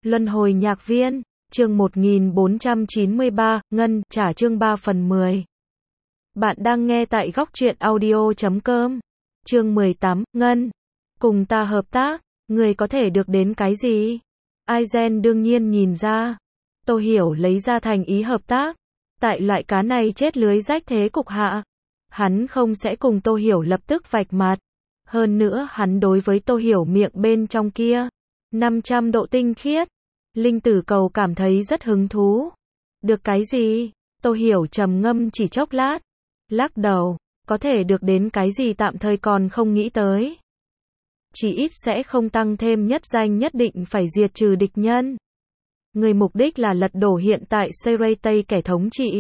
Luân hồi nhạc viên, chương 1493, Ngân, trả chương 3 phần 10. Bạn đang nghe tại góc truyện audio.com. Chương 18, Ngân. Cùng ta hợp tác, người có thể được đến cái gì? Aizen đương nhiên nhìn ra. Tô Hiểu lấy ra thành ý hợp tác. Tại loại cá này chết lưới rách thế cục hạ. Hắn không sẽ cùng Tô Hiểu lập tức vạch mặt. Hơn nữa hắn đối với Tô Hiểu miệng bên trong kia 500 độ tinh khiết. Linh tử cầu cảm thấy rất hứng thú. Được cái gì? Tô Hiểu trầm ngâm chỉ chốc lát. Lắc đầu, có thể được đến cái gì tạm thời còn không nghĩ tới. Chỉ ít sẽ không tăng thêm nhất danh nhất định phải diệt trừ địch nhân. Người mục đích là lật đổ hiện tại Seirei Tây kẻ thống trị.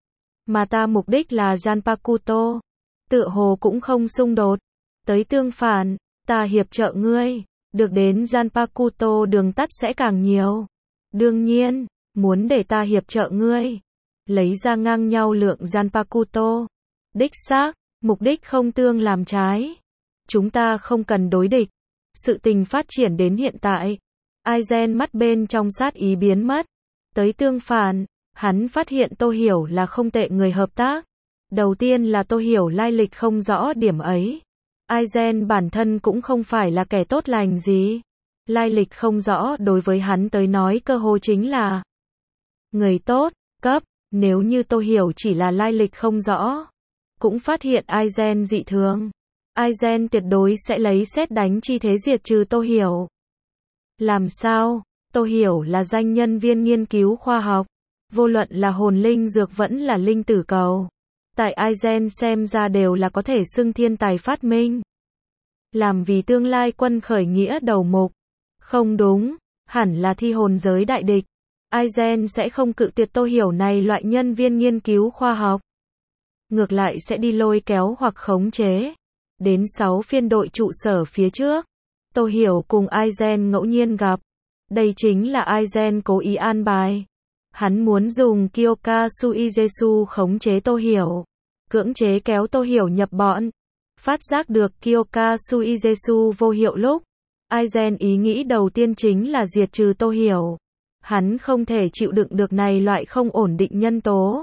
Mà ta mục đích là Zanpakuto. Tựa hồ cũng không xung đột. Tới tương phản, ta hiệp trợ ngươi. Được đến Zanpakuto đường tắt sẽ càng nhiều. Đương nhiên, muốn để ta hiệp trợ ngươi. Lấy ra ngang nhau lượng Zanpakuto. Đích xác, mục đích không tương làm trái. Chúng ta không cần đối địch. Sự tình phát triển đến hiện tại. Aizen mắt bên trong sát ý biến mất. Tới tương phản, hắn phát hiện Tô Hiểu là không tệ người hợp tác. Đầu tiên là Tô Hiểu lai lịch không rõ điểm ấy. Aizen bản thân cũng không phải là kẻ tốt lành gì. Lai lịch không rõ đối với hắn tới nói cơ hồ chính là người tốt, cấp. Nếu như Tô Hiểu chỉ là lai lịch không rõ, cũng phát hiện Aizen dị thường, Aizen tuyệt đối sẽ lấy sét đánh chi thế diệt trừ Tô Hiểu. Làm sao? Tô Hiểu là danh nhân viên nghiên cứu khoa học. Vô luận là hồn linh dược vẫn là linh tử cầu. Tại Aizen xem ra đều là có thể xưng thiên tài phát minh. Làm vì tương lai quân khởi nghĩa đầu mục. Không đúng, hẳn là thi hồn giới đại địch. Aizen sẽ không cự tuyệt Tô Hiểu này loại nhân viên nghiên cứu khoa học. Ngược lại sẽ đi lôi kéo hoặc khống chế. Đến 6 phiên đội trụ sở phía trước. Tô Hiểu cùng Aizen ngẫu nhiên gặp. Đây chính là Aizen cố ý an bài. Hắn muốn dùng Kyoka Suigetsu khống chế Tô Hiểu. Cưỡng chế kéo Tô Hiểu nhập bọn. Phát giác được Kyoka Suigetsu vô hiệu lúc. Aizen ý nghĩ đầu tiên chính là diệt trừ Tô Hiểu. Hắn không thể chịu đựng được này loại không ổn định nhân tố.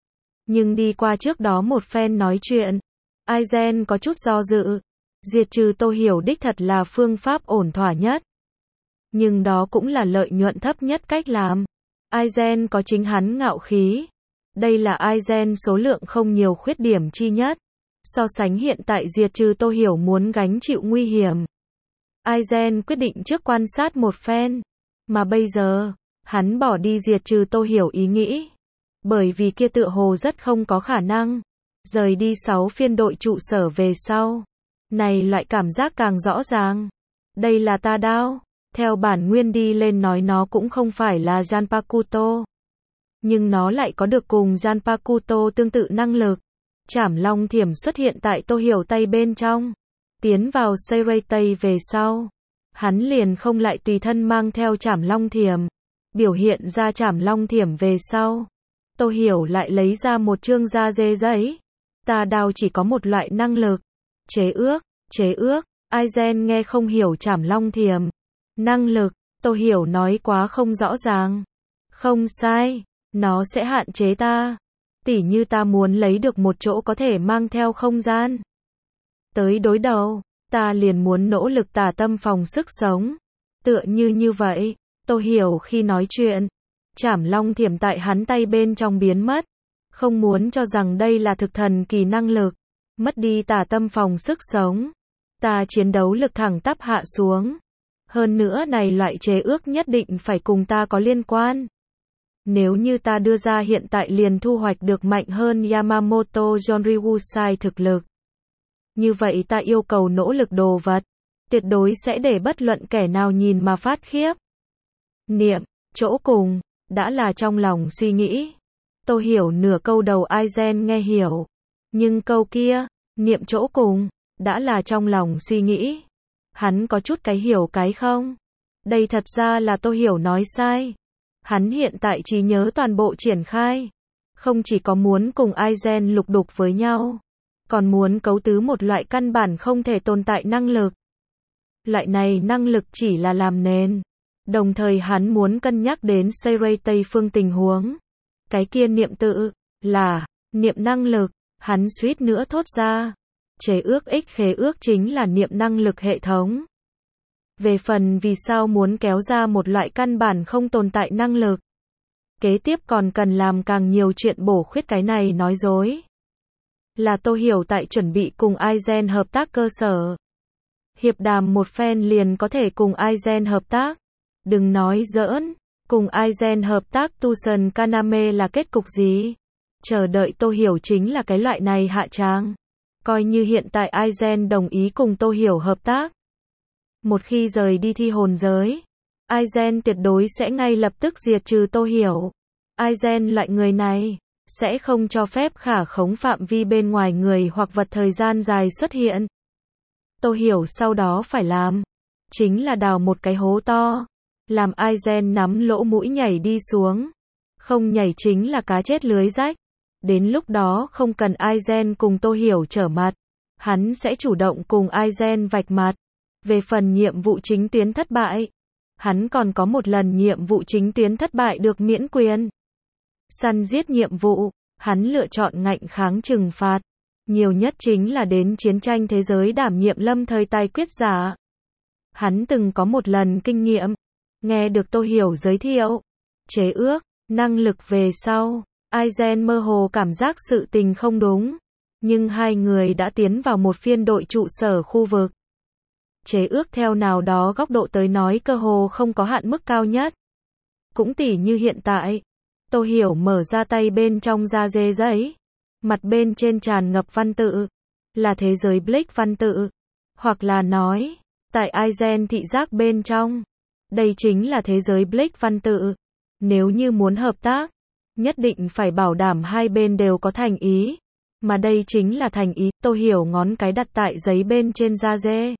Nhưng đi qua trước đó một phen nói chuyện. Aizen có chút do dự. Diệt trừ Tô Hiểu đích thật là phương pháp ổn thỏa nhất. Nhưng đó cũng là lợi nhuận thấp nhất cách làm. Aizen có chính hắn ngạo khí. Đây là Aizen số lượng không nhiều khuyết điểm chi nhất. So sánh hiện tại diệt trừ Tô Hiểu muốn gánh chịu nguy hiểm. Aizen quyết định trước quan sát một phen. Mà bây giờ, hắn bỏ đi diệt trừ Tô Hiểu ý nghĩ. Bởi vì kia tựa hồ rất không có khả năng. Rời đi 6 phiên đội trụ sở về sau. Này loại cảm giác càng rõ ràng. Đây là ta đao. Theo bản nguyên đi lên nói nó cũng không phải là Zanpakuto. Nhưng nó lại có được cùng Zanpakuto tương tự năng lực. Trảm long thiểm xuất hiện tại Tô Hiểu tay bên trong. Tiến vào Seirei Tây về sau. Hắn liền không lại tùy thân mang theo trảm long thiểm. Biểu hiện ra trảm long thiểm về sau. Tô Hiểu lại lấy ra một chương da dê giấy. Ta đao chỉ có một loại năng lực. Chế ước. Aizen nghe không hiểu trảm long thiểm. Năng lực, Tô Hiểu nói quá không rõ ràng. Không sai, nó sẽ hạn chế ta. Tỉ như ta muốn lấy được một chỗ có thể mang theo không gian. Tới đối đầu, ta liền muốn nỗ lực tả tâm phòng sức sống. Tựa như vậy, Tô Hiểu khi nói chuyện. Trảm long thiểm tại hắn tay bên trong biến mất. Không muốn cho rằng đây là thực thần kỳ năng lực. Mất đi tả tâm phòng sức sống. Ta chiến đấu lực thẳng tắp hạ xuống. Hơn nữa này loại chế ước nhất định phải cùng ta có liên quan. Nếu như ta đưa ra hiện tại liền thu hoạch được mạnh hơn Yamamoto Jonryusai thực lực. Như vậy ta yêu cầu nỗ lực đồ vật. Tuyệt đối sẽ để bất luận kẻ nào nhìn mà phát khiếp. Niệm, chỗ cùng, đã là trong lòng suy nghĩ. Tô Hiểu nửa câu đầu Aizen nghe hiểu. Nhưng câu kia, niệm chỗ cùng, đã là trong lòng suy nghĩ. Hắn có chút cái hiểu cái không. Đây thật ra là Tô Hiểu nói sai. Hắn hiện tại trí nhớ toàn bộ triển khai. Không chỉ có muốn cùng Aizen lục đục với nhau. Còn muốn cấu tứ một loại căn bản không thể tồn tại năng lực. Loại này năng lực chỉ là làm nền. Đồng thời hắn muốn cân nhắc đến Seirei Tây phương tình huống. Cái kia niệm tự, là, niệm năng lực, hắn suýt nữa thốt ra. Chế ước ích khế ước chính là niệm năng lực hệ thống. Về phần vì sao muốn kéo ra một loại căn bản không tồn tại năng lực. Kế tiếp còn cần làm càng nhiều chuyện bổ khuyết cái này nói dối. Là Tô Hiểu tại chuẩn bị cùng Aizen hợp tác cơ sở. Hiệp đàm một phen liền có thể cùng Aizen hợp tác. Đừng nói giỡn, cùng Aizen hợp tác Tucson Kaname là kết cục gì? Chờ đợi Tô Hiểu chính là cái loại này hạ tràng. Coi như hiện tại Aizen đồng ý cùng Tô Hiểu hợp tác. Một khi rời đi thi hồn giới, Aizen tuyệt đối sẽ ngay lập tức diệt trừ Tô Hiểu. Aizen loại người này sẽ không cho phép khả khống phạm vi bên ngoài người hoặc vật thời gian dài xuất hiện. Tô Hiểu sau đó phải làm chính là đào một cái hố to, làm Aizen nắm lỗ mũi nhảy đi xuống. Không nhảy chính là cá chết lưới rách. Đến lúc đó không cần Aizen cùng Tô Hiểu trở mặt, hắn sẽ chủ động cùng Aizen vạch mặt. Về phần nhiệm vụ chính tuyến thất bại, hắn còn có một lần nhiệm vụ chính tuyến thất bại được miễn quyền. Săn giết nhiệm vụ, hắn lựa chọn ngạnh kháng trừng phạt. Nhiều nhất chính là đến chiến tranh thế giới đảm nhiệm lâm thời tài quyết giả. Hắn từng có một lần kinh nghiệm. Nghe được Tô Hiểu giới thiệu chế ước, năng lực về sau, Aizen mơ hồ cảm giác sự tình không đúng. Nhưng hai người đã tiến vào một phiên đội trụ sở khu vực. Chế ước theo nào đó góc độ tới nói cơ hồ không có hạn mức cao nhất. Cũng tỉ như hiện tại, Tô Hiểu mở ra tay bên trong da dê giấy. Mặt bên trên tràn ngập văn tự. Là thế giới Blake văn tự. Hoặc là nói, tại Aizen thị giác bên trong. Đây chính là thế giới Blake văn tự. Nếu như muốn hợp tác, nhất định phải bảo đảm hai bên đều có thành ý. Mà đây chính là thành ý. Tô Hiểu ngón cái đặt tại giấy bên trên da dê.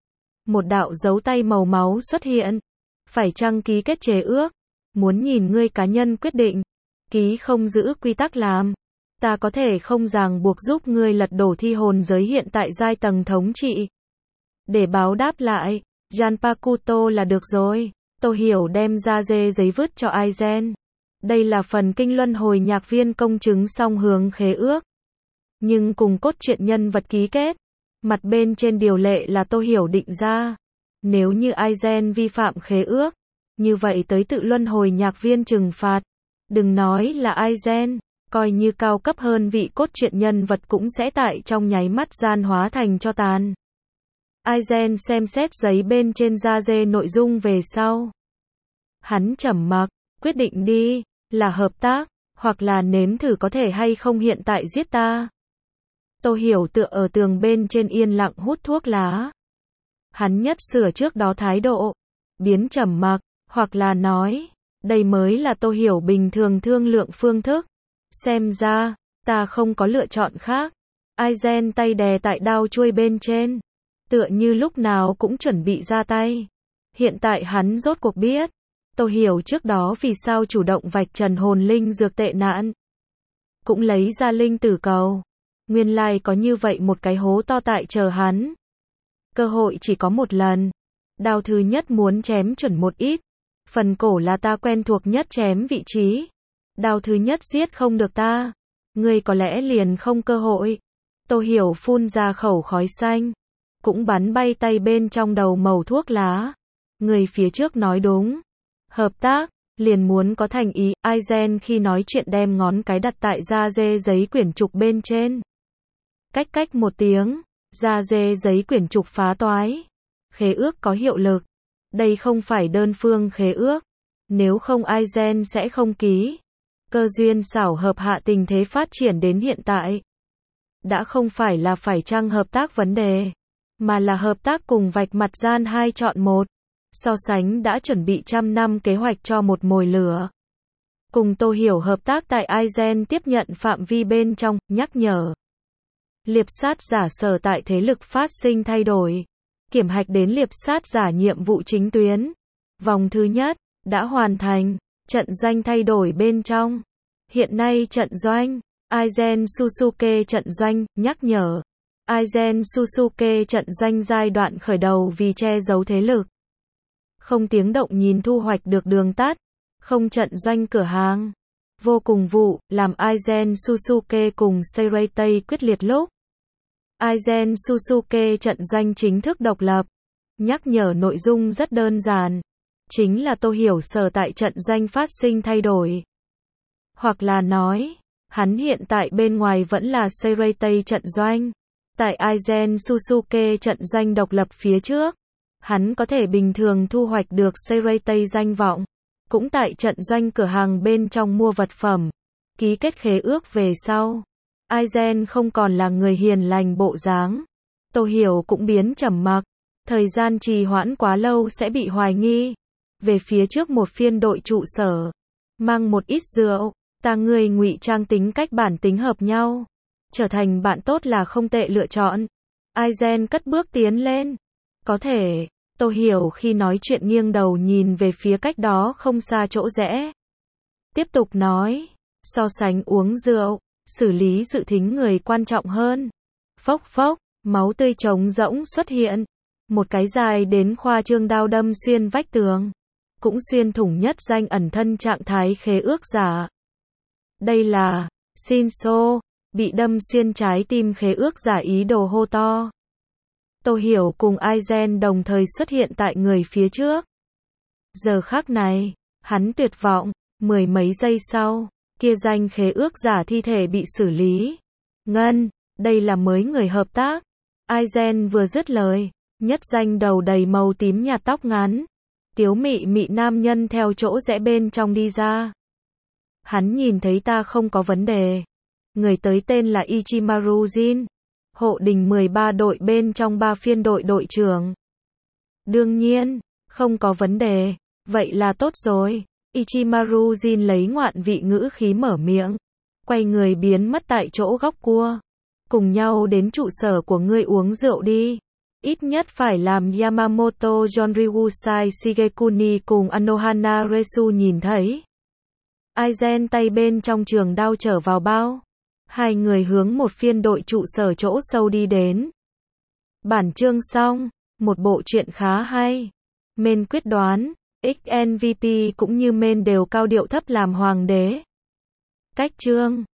Một đạo dấu tay màu máu xuất hiện. Phải chăng ký kết chế ước? Muốn nhìn ngươi cá nhân quyết định. Ký không giữ quy tắc làm. Ta có thể không ràng buộc giúp ngươi lật đổ thi hồn giới hiện tại giai tầng thống trị. Để báo đáp lại, Janpakuto là được rồi. Tô Hiểu đem ra dê giấy vứt cho Aizen. Đây là phần kinh luân hồi nhạc viên công chứng song hướng khế ước. Nhưng cùng cốt truyện nhân vật ký kết. Mặt bên trên điều lệ là Tô Hiểu định ra. Nếu như Aizen vi phạm khế ước, như vậy tới tự luân hồi nhạc viên trừng phạt. Đừng nói là Aizen, coi như cao cấp hơn vị cốt truyện nhân vật cũng sẽ tại trong nháy mắt gian hóa thành cho tàn. Aizen xem xét giấy bên trên da dê nội dung về sau. Hắn trầm mặc, quyết định đi, là hợp tác, hoặc là nếm thử có thể hay không hiện tại giết ta. Tô Hiểu tựa ở tường bên trên yên lặng hút thuốc lá. Hắn nhất sửa trước đó thái độ, biến trầm mặc, hoặc là nói, đây mới là Tô Hiểu bình thường thương lượng phương thức. Xem ra, ta không có lựa chọn khác. Aizen tay đè tại đao chuôi bên trên. Tựa như lúc nào cũng chuẩn bị ra tay. Hiện tại hắn rốt cuộc biết. Tô Hiểu trước đó vì sao chủ động vạch trần hồn linh dược tệ nạn. Cũng lấy ra linh tử cầu. Nguyên lai có như vậy một cái hố to tại chờ hắn. Cơ hội chỉ có một lần. Đao thứ nhất muốn chém chuẩn một ít. Phần cổ là ta quen thuộc nhất chém vị trí. Đao thứ nhất giết không được ta. Ngươi có lẽ liền không cơ hội. Tô Hiểu phun ra khẩu khói xanh. Cũng bắn bay tay bên trong đầu màu thuốc lá. Người phía trước nói đúng. Hợp tác, liền muốn có thành ý. Aizen khi nói chuyện đem ngón cái đặt tại da dê giấy quyển trục bên trên. Cách một tiếng, da dê giấy quyển trục phá toái. Khế ước có hiệu lực. Đây không phải đơn phương khế ước. Nếu không Aizen sẽ không ký. Cơ duyên xảo hợp hạ tình thế phát triển đến hiện tại. Đã không phải là phải chăng hợp tác vấn đề. Mà là hợp tác cùng vạch mặt gian hai chọn một. So sánh đã chuẩn bị trăm năm kế hoạch cho một mồi lửa. Cùng Tô Hiểu hợp tác tại Aizen tiếp nhận phạm vi bên trong, nhắc nhở. Liệp sát giả sở tại thế lực phát sinh thay đổi. Kiểm hạch đến liệp sát giả nhiệm vụ chính tuyến. Vòng thứ nhất, đã hoàn thành. Trận doanh thay đổi bên trong. Hiện nay trận doanh. Aizen Susuke trận doanh, nhắc nhở. Aizen Susuke trận doanh giai đoạn khởi đầu vì che giấu thế lực. không tiếng động nhìn thu hoạch được đường tắt, không trận doanh cửa hàng. Vô cùng vụ, làm Aizen Suzuki cùng Seirei quyết liệt lúc. Aizen Suzuki trận doanh chính thức độc lập. Nhắc nhở nội dung rất đơn giản. Chính là tôi hiểu sở tại trận doanh phát sinh thay đổi. Hoặc là nói, hắn hiện tại bên ngoài vẫn là Seirei trận doanh. Tại Aizen Suzuki trận doanh độc lập phía trước, hắn có thể bình thường thu hoạch được Seirei danh vọng. Cũng tại trận doanh cửa hàng bên trong mua vật phẩm, ký kết khế ước về sau. Aizen không còn là người hiền lành bộ dáng. Tô Hiểu cũng biến trầm mặc. Thời gian trì hoãn quá lâu sẽ bị hoài nghi. Về phía trước một phiên đội trụ sở, mang một ít rượu, ta người ngụy trang tính cách bản tính hợp nhau. Trở thành bạn tốt là không tệ lựa chọn. Aizen cất bước tiến lên. Có thể, Tô Hiểu khi nói chuyện nghiêng đầu nhìn về phía cách đó không xa chỗ rẽ. Tiếp tục nói, so sánh uống rượu, xử lý dự thính người quan trọng hơn. Phốc phốc, máu tươi trống rỗng xuất hiện. Một cái dài đến khoa trương đao đâm xuyên vách tường. Cũng xuyên thủng nhất danh ẩn thân trạng thái khế ước giả. Đây là Shinso, bị đâm xuyên trái tim khế ước giả ý đồ hô to. Tô Hiểu cùng Aizen đồng thời xuất hiện tại người phía trước. Giờ khắc này, hắn tuyệt vọng, mười mấy giây sau, kia danh khế ước giả thi thể bị xử lý. Ngân, đây là mới người hợp tác. Aizen vừa dứt lời, nhất danh đầu đầy màu tím nhạt tóc ngắn, tiếu mị mị nam nhân theo chỗ rẽ bên trong đi ra. Hắn nhìn thấy ta không có vấn đề. Người tới tên là Ichimaru Jin, hộ đình 13 đội bên trong 3 phiên đội đội trưởng. Đương nhiên, không có vấn đề, vậy là tốt rồi. Ichimaru Jin lấy ngoạn vị ngữ khí mở miệng, quay người biến mất tại chỗ góc cua. Cùng nhau đến trụ sở của ngươi uống rượu đi. Ít nhất phải làm Yamamoto Jonryusai Shigekuni cùng Anohana Resu nhìn thấy. Aizen tay bên trong trường đao trở vào bao. Hai người hướng một phiên đội trụ sở chỗ sâu đi đến. Bản chương xong, một bộ truyện khá hay. Main quyết đoán, XNVP cũng như main đều cao điệu thấp làm hoàng đế. Cách chương